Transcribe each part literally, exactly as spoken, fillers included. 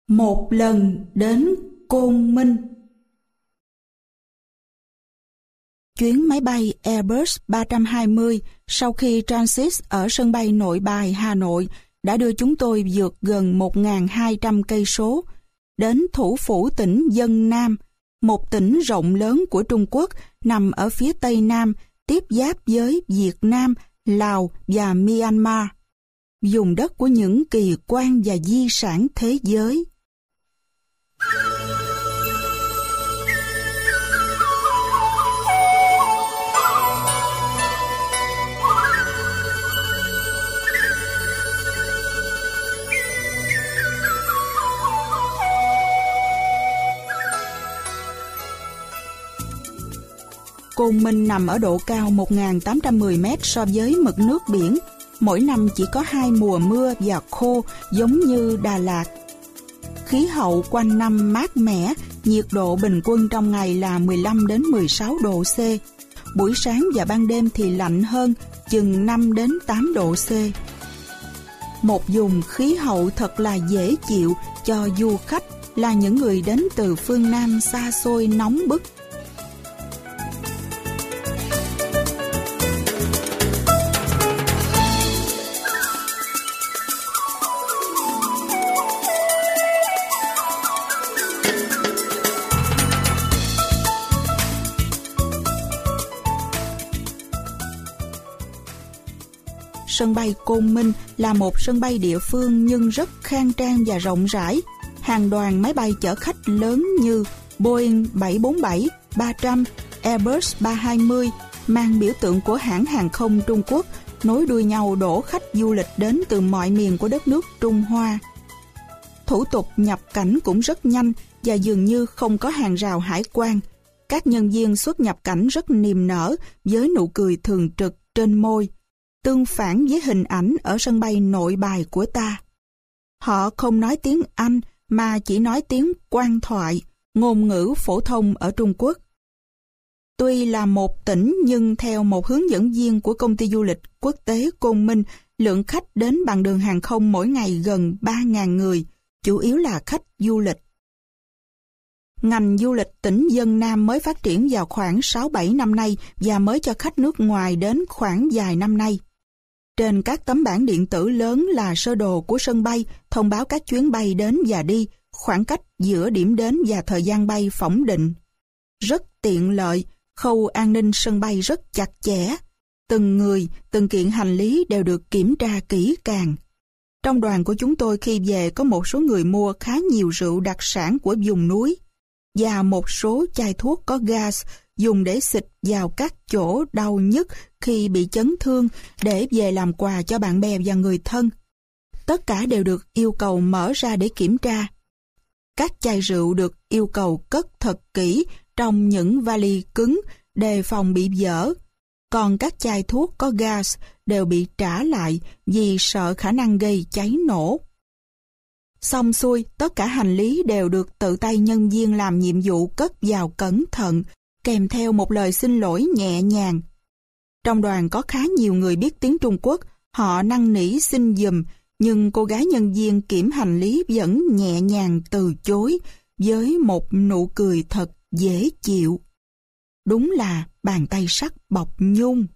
Một lần đến Côn Minh. Chuyến máy bay Airbus ba trăm hai mươi sau khi transit ở sân bay Nội Bài, Hà Nội đã đưa chúng tôi vượt gần một nghìn hai trăm cây số đến thủ phủ tỉnh Vân Nam, một tỉnh rộng lớn của Trung Quốc nằm ở phía tây nam, tiếp giáp với Việt Nam, Lào và Myanmar, vùng đất của những kỳ quan và di sản thế giới. Côn Minh nằm ở độ cao một nghìn tám trăm mười mét so với mực nước biển. Mỗi năm chỉ có hai mùa mưa và khô giống như Đà Lạt. Khí hậu quanh năm mát mẻ, nhiệt độ bình quân trong ngày là mười lăm đến mười sáu độ C. Buổi sáng và ban đêm thì lạnh hơn, chừng năm đến tám độ C. Một vùng khí hậu thật là dễ chịu cho du khách là những người đến từ phương Nam xa xôi nóng bức. Sân bay Côn Minh là một sân bay địa phương nhưng rất khang trang và rộng rãi. Hàng đoàn máy bay chở khách lớn như Boeing bảy bốn bảy, ba trăm, Airbus ba hai mươi mang biểu tượng của hãng hàng không Trung Quốc nối đuôi nhau đổ khách du lịch đến từ mọi miền của đất nước Trung Hoa. Thủ tục nhập cảnh cũng rất nhanh và dường như không có hàng rào hải quan. Các nhân viên xuất nhập cảnh rất niềm nở với nụ cười thường trực trên môi, tương phản với hình ảnh ở sân bay Nội Bài của ta. Họ không nói tiếng Anh mà chỉ nói tiếng quan thoại, ngôn ngữ phổ thông ở Trung Quốc. Tuy là một tỉnh nhưng theo một hướng dẫn viên của công ty du lịch quốc tế Côn Minh, lượng khách đến bằng đường hàng không mỗi ngày gần ba nghìn người, chủ yếu là khách du lịch. Ngành du lịch tỉnh Vân Nam mới phát triển vào khoảng sáu bảy năm nay và mới cho khách nước ngoài đến khoảng vài năm nay. Trên các tấm bảng điện tử lớn là sơ đồ của sân bay, thông báo các chuyến bay đến và đi, khoảng cách giữa điểm đến và thời gian bay phỏng định. Rất tiện lợi, khâu an ninh sân bay rất chặt chẽ. Từng người, từng kiện hành lý đều được kiểm tra kỹ càng. Trong đoàn của chúng tôi khi về có một số người mua khá nhiều rượu đặc sản của vùng núi và một số chai thuốc có gas dùng để xịt vào các chỗ đau nhức khi bị chấn thương để về làm quà cho bạn bè và người thân. Tất cả đều được yêu cầu mở ra để kiểm tra. Các chai rượu được yêu cầu cất thật kỹ trong những vali cứng đề phòng bị vỡ. Còn các chai thuốc có gas đều bị trả lại vì sợ khả năng gây cháy nổ. Xong xuôi, tất cả hành lý đều được tự tay nhân viên làm nhiệm vụ cất vào cẩn thận, kèm theo một lời xin lỗi nhẹ nhàng. Trong đoàn có khá nhiều người biết tiếng Trung Quốc, họ năn nỉ xin giùm, nhưng cô gái nhân viên kiểm hành lý vẫn nhẹ nhàng từ chối, với một nụ cười thật dễ chịu. Đúng là bàn tay sắt bọc nhung.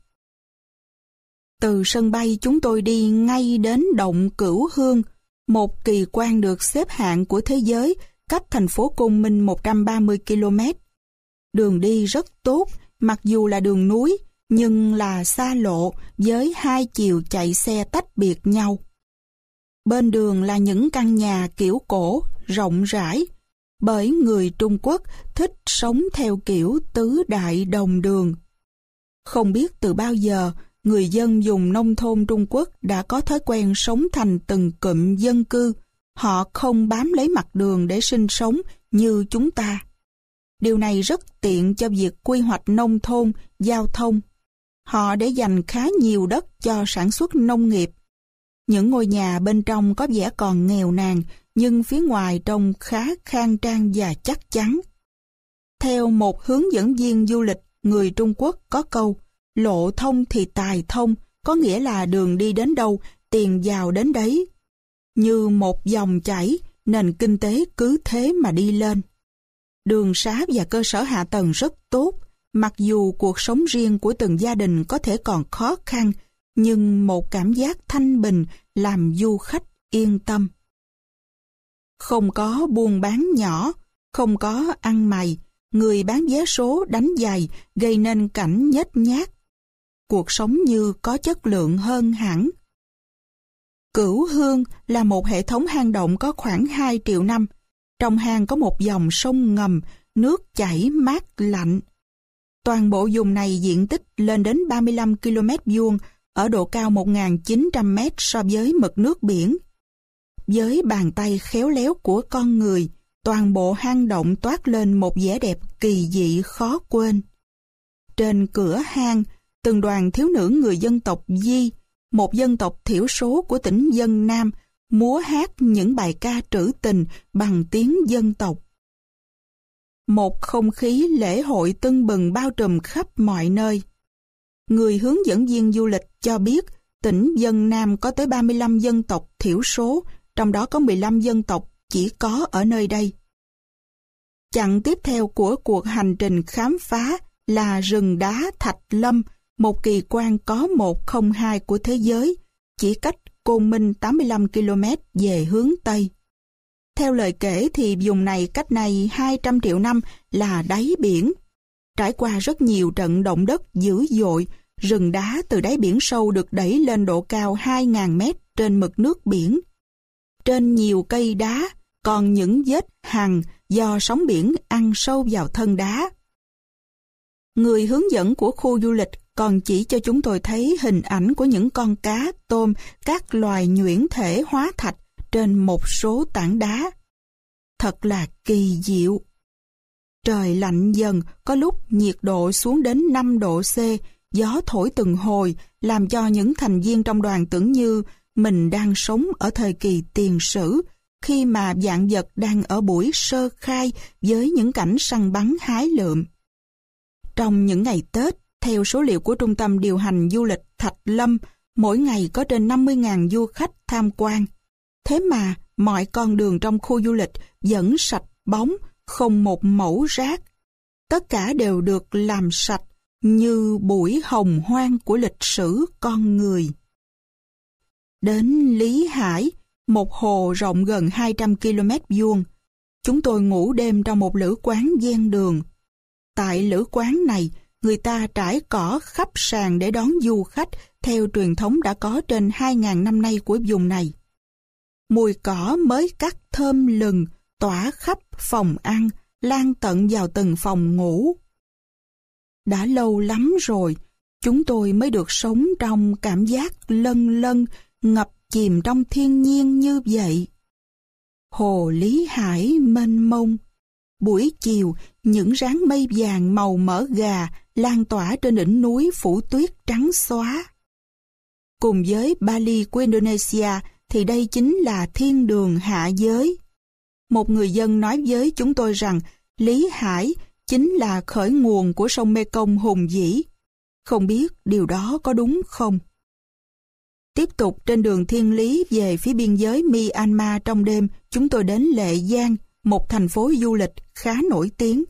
Từ sân bay chúng tôi đi ngay đến động Cửu Hương, một kỳ quan được xếp hạng của thế giới, cách thành phố Côn Minh một trăm ba mươi ki lô mét. Đường đi rất tốt, mặc dù là đường núi, nhưng là xa lộ với hai chiều chạy xe tách biệt nhau. Bên đường là những căn nhà kiểu cổ, rộng rãi, bởi người Trung Quốc thích sống theo kiểu tứ đại đồng đường. Không biết từ bao giờ, người dân vùng nông thôn Trung Quốc đã có thói quen sống thành từng cụm dân cư. Họ không bám lấy mặt đường để sinh sống như chúng ta. Điều này rất tiện cho việc quy hoạch nông thôn, giao thông. Họ để dành khá nhiều đất cho sản xuất nông nghiệp. Những ngôi nhà bên trong có vẻ còn nghèo nàn, nhưng phía ngoài trông khá khang trang và chắc chắn. Theo một hướng dẫn viên du lịch người Trung Quốc có câu, lộ thông thì tài thông, có nghĩa là đường đi đến đâu, tiền vào đến đấy. Như một dòng chảy, nền kinh tế cứ thế mà đi lên. Đường xá và cơ sở hạ tầng rất tốt, mặc dù cuộc sống riêng của từng gia đình có thể còn khó khăn, nhưng một cảm giác thanh bình làm du khách yên tâm. Không có buôn bán nhỏ, không có ăn mày, người bán vé số đánh giày gây nên cảnh nhếch nhác. Cuộc sống như có chất lượng hơn hẳn. Cửu Hương là một hệ thống hang động có khoảng hai triệu năm. Trong hang có một dòng sông ngầm, nước chảy mát lạnh. Toàn bộ vùng này diện tích lên đến ba mươi lăm ki lô mét vuông, ở độ cao một nghìn chín trăm mét so với mực nước biển. Với bàn tay khéo léo của con người, toàn bộ hang động toát lên một vẻ đẹp kỳ dị khó quên. Trên cửa hang, từng đoàn thiếu nữ người dân tộc Di, một dân tộc thiểu số của tỉnh Vân Nam, múa hát những bài ca trữ tình bằng tiếng dân tộc. Một không khí lễ hội tưng bừng bao trùm khắp mọi nơi. Người hướng dẫn viên du lịch cho biết tỉnh Vân Nam có tới ba mươi lăm dân tộc thiểu số, trong đó có mười lăm dân tộc chỉ có ở nơi đây. Chặng tiếp theo của cuộc hành trình khám phá là rừng đá Thạch Lâm, một kỳ quan có một không hai của thế giới, chỉ cách Côn Minh tám mươi lăm ki lô mét về hướng Tây. Theo lời kể thì vùng này cách này hai trăm triệu năm là đáy biển. Trải qua rất nhiều trận động đất dữ dội, rừng đá từ đáy biển sâu được đẩy lên độ cao hai nghìn mét trên mực nước biển. Trên nhiều cây đá còn những vết hằn do sóng biển ăn sâu vào thân đá. Người hướng dẫn của khu du lịch còn chỉ cho chúng tôi thấy hình ảnh của những con cá, tôm, các loài nhuyễn thể hóa thạch trên một số tảng đá. Thật là kỳ diệu. Trời lạnh dần, có lúc nhiệt độ xuống đến năm độ C, gió thổi từng hồi, làm cho những thành viên trong đoàn tưởng như mình đang sống ở thời kỳ tiền sử, khi mà vạn vật đang ở buổi sơ khai với những cảnh săn bắn hái lượm. Trong những ngày Tết, theo số liệu của Trung tâm điều hành du lịch Thạch Lâm, mỗi ngày có trên năm mươi nghìn du khách tham quan. Thế mà, mọi con đường trong khu du lịch vẫn sạch bóng, không một mẩu rác. Tất cả đều được làm sạch như bụi hồng hoang của lịch sử con người. Đến Lý Hải, một hồ rộng gần hai trăm ki lô mét vuông. Chúng tôi ngủ đêm trong một lữ quán ven đường. Tại lữ quán này, người ta trải cỏ khắp sàn để đón du khách theo truyền thống đã có trên hai nghìn năm nay của vùng này. Mùi cỏ mới cắt thơm lừng, tỏa khắp phòng ăn, lan tận vào từng phòng ngủ. Đã lâu lắm rồi, chúng tôi mới được sống trong cảm giác lân lân, ngập chìm trong thiên nhiên như vậy. Hồ Lý Hải mênh mông. Buổi chiều, những ráng mây vàng màu mỡ gà lan tỏa trên đỉnh núi phủ tuyết trắng xóa. Cùng với Bali của Indonesia thì đây chính là thiên đường hạ giới. Một người dân nói với chúng tôi rằng Lý Hải chính là khởi nguồn của sông Mekong hùng vĩ. Không biết điều đó có đúng không? Tiếp tục trên đường thiên lý về phía biên giới Myanmar trong đêm, chúng tôi đến Lệ Giang, một thành phố du lịch khá nổi tiếng.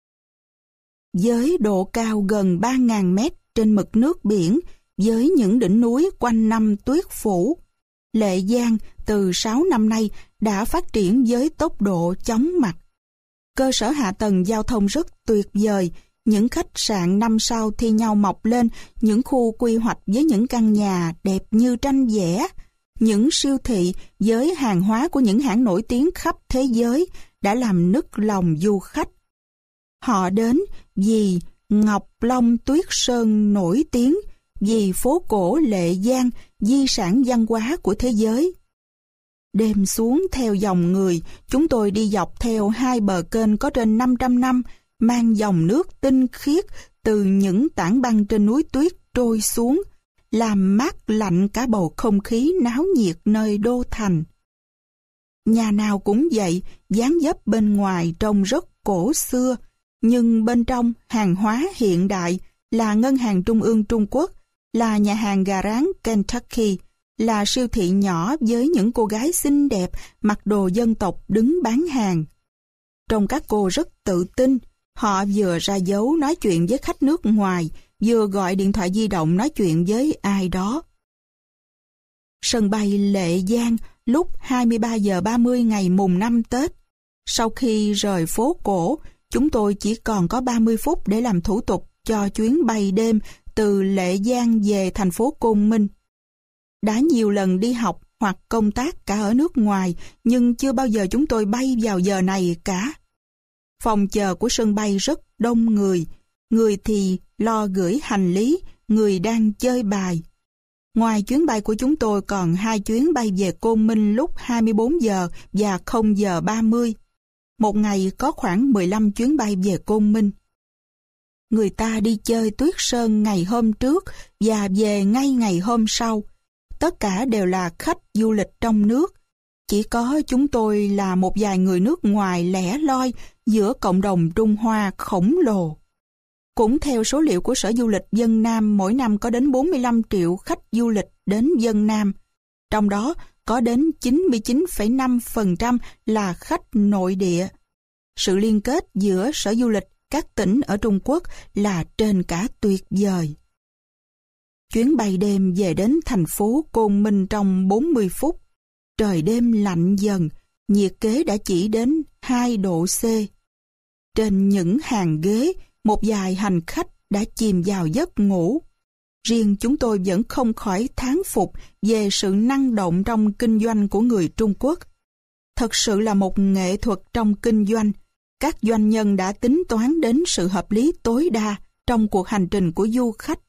Với độ cao gần ba nghìn mét trên mực nước biển, với những đỉnh núi quanh năm tuyết phủ, Lệ Giang từ sáu năm nay đã phát triển với tốc độ chóng mặt. Cơ sở hạ tầng giao thông rất tuyệt vời, những khách sạn năm sao thi nhau mọc lên, những khu quy hoạch với những căn nhà đẹp như tranh vẽ, những siêu thị với hàng hóa của những hãng nổi tiếng khắp thế giới đã làm nức lòng du khách. Họ đến vì Ngọc Long Tuyết Sơn nổi tiếng, vì phố cổ Lệ Giang, di sản văn hóa của thế giới. Đêm xuống theo dòng người, chúng tôi đi dọc theo hai bờ kênh có trên năm trăm năm, mang dòng nước tinh khiết từ những tảng băng trên núi tuyết trôi xuống, làm mát lạnh cả bầu không khí náo nhiệt nơi đô thành. Nhà nào cũng vậy, dáng dấp bên ngoài trông rất cổ xưa, nhưng bên trong hàng hóa hiện đại, là ngân hàng trung ương Trung Quốc, là nhà hàng gà rán Kentucky, là siêu thị nhỏ với những cô gái xinh đẹp mặc đồ dân tộc đứng bán hàng. Trông các cô rất tự tin, họ vừa ra dấu nói chuyện với khách nước ngoài, vừa gọi điện thoại di động nói chuyện với ai đó. Sân bay Lệ Giang lúc hai mươi ba giờ ba mươi ngày mùng năm Tết. Sau khi rời phố cổ, chúng tôi chỉ còn có ba mươi phút để làm thủ tục cho chuyến bay đêm từ Lệ Giang về thành phố Côn Minh. Đã nhiều lần đi học hoặc công tác cả ở nước ngoài, nhưng chưa bao giờ chúng tôi bay vào giờ này cả. Phòng chờ của sân bay rất đông người, người thì lo gửi hành lý, người đang chơi bài. Ngoài chuyến bay của chúng tôi còn hai chuyến bay về Côn Minh lúc hai mươi bốn giờ và không giờ ba mươi. Một ngày có khoảng mười lăm chuyến bay về Côn Minh. Người ta đi chơi Tuyết Sơn ngày hôm trước và về ngay ngày hôm sau. Tất cả đều là khách du lịch trong nước. Chỉ có chúng tôi là một vài người nước ngoài lẻ loi giữa cộng đồng Trung Hoa khổng lồ. Cũng theo số liệu của Sở Du lịch Vân Nam, mỗi năm có đến bốn mươi lăm triệu khách du lịch đến Vân Nam. Trong đó có đến chín mươi chín phẩy năm phần trăm là khách nội địa. Sự liên kết giữa Sở Du lịch các tỉnh ở Trung Quốc là trên cả tuyệt vời. Chuyến bay đêm về đến thành phố Côn Minh trong bốn mươi phút. Trời đêm lạnh dần, nhiệt kế đã chỉ đến hai độ C. Trên những hàng ghế, một vài hành khách đã chìm vào giấc ngủ. Riêng chúng tôi vẫn không khỏi thán phục về sự năng động trong kinh doanh của người Trung Quốc. Thật sự là một nghệ thuật trong kinh doanh. Các doanh nhân đã tính toán đến sự hợp lý tối đa trong cuộc hành trình của du khách.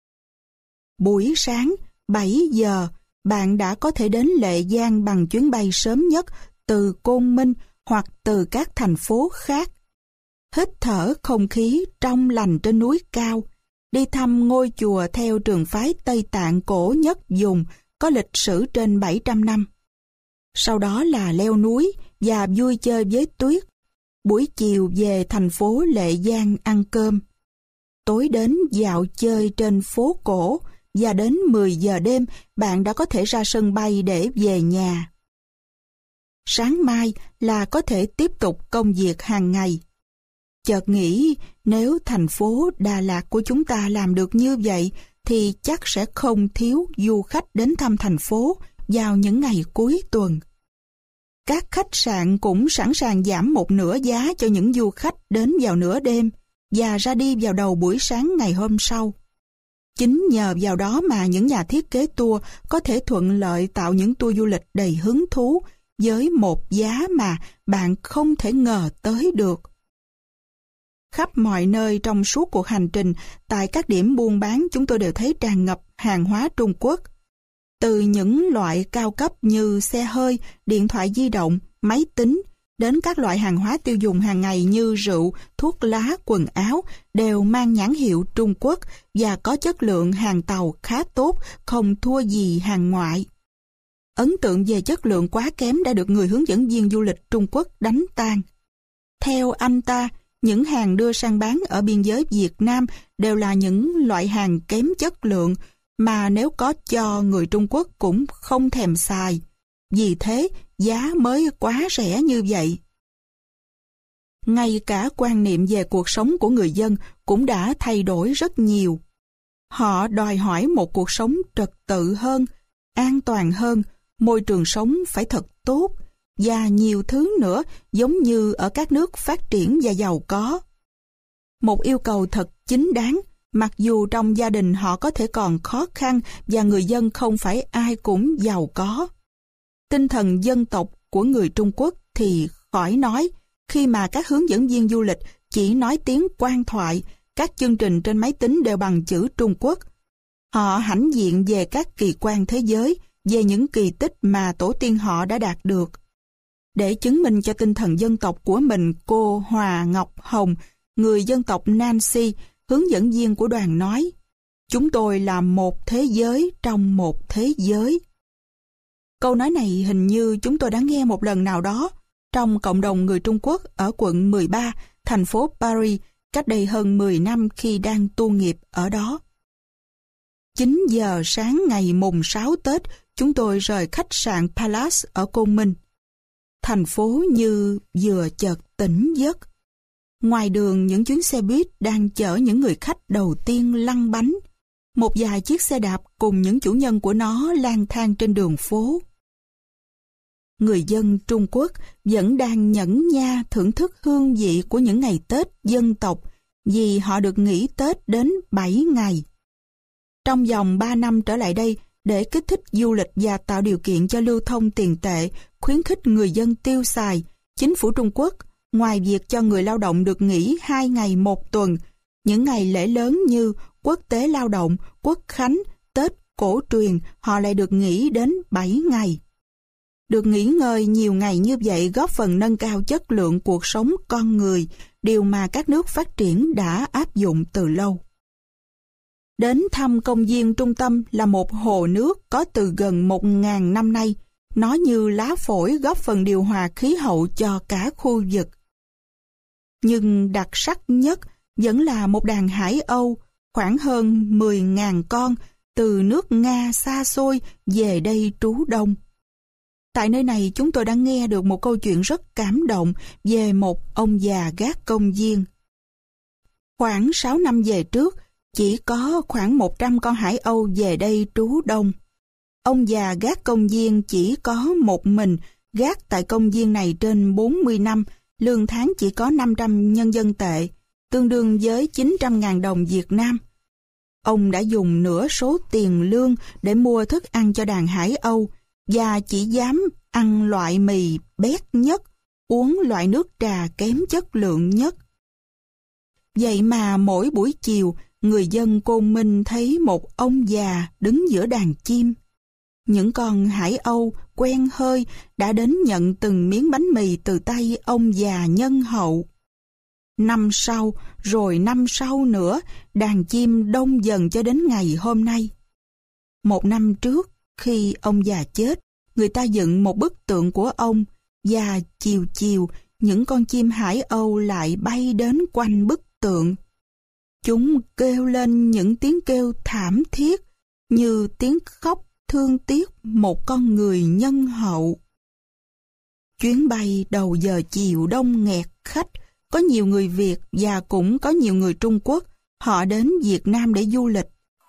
Buổi sáng bảy giờ, bạn đã có thể đến Lệ Giang bằng chuyến bay sớm nhất từ Côn Minh hoặc từ các thành phố khác. Hít thở không khí trong lành trên núi cao, đi thăm ngôi chùa theo trường phái Tây Tạng cổ nhất vùng có lịch sử trên bảy trăm năm. Sau đó là leo núi và vui chơi với tuyết. Buổi chiều về thành phố Lệ Giang ăn cơm. Tối đến dạo chơi trên phố cổ và đến mười giờ đêm bạn đã có thể ra sân bay để về nhà. Sáng mai là có thể tiếp tục công việc hàng ngày. Chợt nghĩ nếu thành phố Đà Lạt của chúng ta làm được như vậy thì chắc sẽ không thiếu du khách đến thăm thành phố vào những ngày cuối tuần. Các khách sạn cũng sẵn sàng giảm một nửa giá cho những du khách đến vào nửa đêm và ra đi vào đầu buổi sáng ngày hôm sau. Chính nhờ vào đó mà những nhà thiết kế tour có thể thuận lợi tạo những tour du lịch đầy hứng thú với một giá mà bạn không thể ngờ tới được. Khắp mọi nơi trong suốt cuộc hành trình, tại các điểm buôn bán chúng tôi đều thấy tràn ngập hàng hóa Trung Quốc. Từ những loại cao cấp như xe hơi, điện thoại di động, máy tính, đến các loại hàng hóa tiêu dùng hàng ngày như rượu, thuốc lá, quần áo đều mang nhãn hiệu Trung Quốc và có chất lượng hàng tàu khá tốt, không thua gì hàng ngoại. Ấn tượng về chất lượng quá kém đã được người hướng dẫn viên du lịch Trung Quốc đánh tan. Theo anh ta, những hàng đưa sang bán ở biên giới Việt Nam đều là những loại hàng kém chất lượng mà nếu có cho người Trung Quốc cũng không thèm xài. Vì thế, giá mới quá rẻ như vậy. Ngay cả quan niệm về cuộc sống của người dân cũng đã thay đổi rất nhiều. Họ đòi hỏi một cuộc sống trật tự hơn, an toàn hơn, môi trường sống phải thật tốt, và nhiều thứ nữa giống như ở các nước phát triển và giàu có. Một yêu cầu thật chính đáng, mặc dù trong gia đình họ có thể còn khó khăn và người dân không phải ai cũng giàu có. Tinh thần dân tộc của người Trung Quốc thì khỏi nói, khi mà các hướng dẫn viên du lịch chỉ nói tiếng quan thoại, các chương trình trên máy tính đều bằng chữ Trung Quốc. Họ hãnh diện về các kỳ quan thế giới, về những kỳ tích mà tổ tiên họ đã đạt được. Để chứng minh cho tinh thần dân tộc của mình, cô Hòa Ngọc Hồng, người dân tộc Nancy, hướng dẫn viên của đoàn nói, chúng tôi là một thế giới trong một thế giới. Câu nói này hình như chúng tôi đã nghe một lần nào đó trong cộng đồng người Trung Quốc ở quận mười ba, thành phố Paris, cách đây hơn mười năm khi đang tu nghiệp ở đó. chín giờ sáng ngày mùng sáu Tết, chúng tôi rời khách sạn Palace ở Côn Minh. Thành phố như vừa chợt tỉnh giấc. Ngoài đường những chuyến xe buýt đang chở những người khách đầu tiên lăn bánh. Một vài chiếc xe đạp cùng những chủ nhân của nó lang thang trên đường phố. Người dân Trung Quốc vẫn đang nhẫn nha thưởng thức hương vị của những ngày Tết dân tộc vì họ được nghỉ Tết đến bảy ngày. Trong vòng ba năm trở lại đây, để kích thích du lịch và tạo điều kiện cho lưu thông tiền tệ, khuyến khích người dân tiêu xài, chính phủ Trung Quốc, ngoài việc cho người lao động được nghỉ hai ngày một tuần, những ngày lễ lớn như Quốc tế Lao động, Quốc khánh, Tết cổ truyền, họ lại được nghỉ đến bảy ngày. Được nghỉ ngơi nhiều ngày như vậy góp phần nâng cao chất lượng cuộc sống con người, điều mà các nước phát triển đã áp dụng từ lâu. Đến thăm công viên trung tâm là một hồ nước có từ gần một ngàn năm nay. Nó như lá phổi góp phần điều hòa khí hậu cho cả khu vực. Nhưng đặc sắc nhất vẫn là một đàn hải âu, khoảng hơn mười nghìn con, từ nước Nga xa xôi về đây trú đông. Tại nơi này chúng tôi đã nghe được một câu chuyện rất cảm động về một ông già gác công viên. Khoảng sáu năm về trước, chỉ có khoảng một trăm con hải âu về đây trú đông. Ông già gác công viên chỉ có một mình, gác tại công viên này trên bốn mươi năm, lương tháng chỉ có năm trăm nhân dân tệ, tương đương với chín trăm nghìn đồng Việt Nam. Ông đã dùng nửa số tiền lương để mua thức ăn cho đàn hải âu, và chỉ dám ăn loại mì bét nhất, uống loại nước trà kém chất lượng nhất. Vậy mà mỗi buổi chiều, người dân Côn Minh thấy một ông già đứng giữa đàn chim. Những con hải âu quen hơi đã đến nhận từng miếng bánh mì từ tay ông già nhân hậu. Năm sau, rồi năm sau nữa, đàn chim đông dần cho đến ngày hôm nay. Một năm trước, khi ông già chết, người ta dựng một bức tượng của ông, và chiều chiều, những con chim hải âu lại bay đến quanh bức tượng. Chúng kêu lên những tiếng kêu thảm thiết, như tiếng khóc thương tiếc một con người nhân hậu. Chuyến bay đầu giờ chiều đông nghẹt khách, có nhiều người Việt và cũng có nhiều người Trung Quốc, họ đến Việt Nam để du lịch.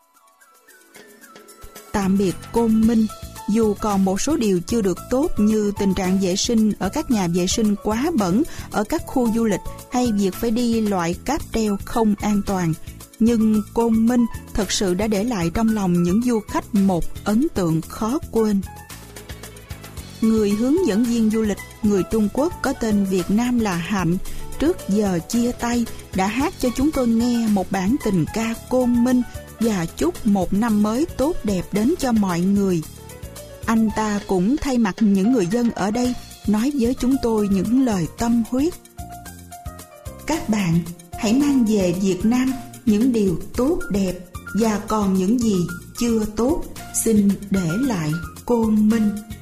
Tạm biệt Côn Minh, dù còn một số điều chưa được tốt như tình trạng vệ sinh ở các nhà vệ sinh quá bẩn ở các khu du lịch hay việc phải đi loại cáp treo không an toàn, nhưng Côn Minh thật sự đã để lại trong lòng những du khách một ấn tượng khó quên. Người hướng dẫn viên du lịch người Trung Quốc có tên Việt Nam là Hạnh, trước giờ chia tay đã hát cho chúng tôi nghe một bản tình ca Côn Minh và chúc một năm mới tốt đẹp đến cho mọi người. Anh ta cũng thay mặt những người dân ở đây nói với chúng tôi những lời tâm huyết. Các bạn hãy mang về Việt Nam những điều tốt đẹp, và còn những gì chưa tốt xin để lại Côn Minh.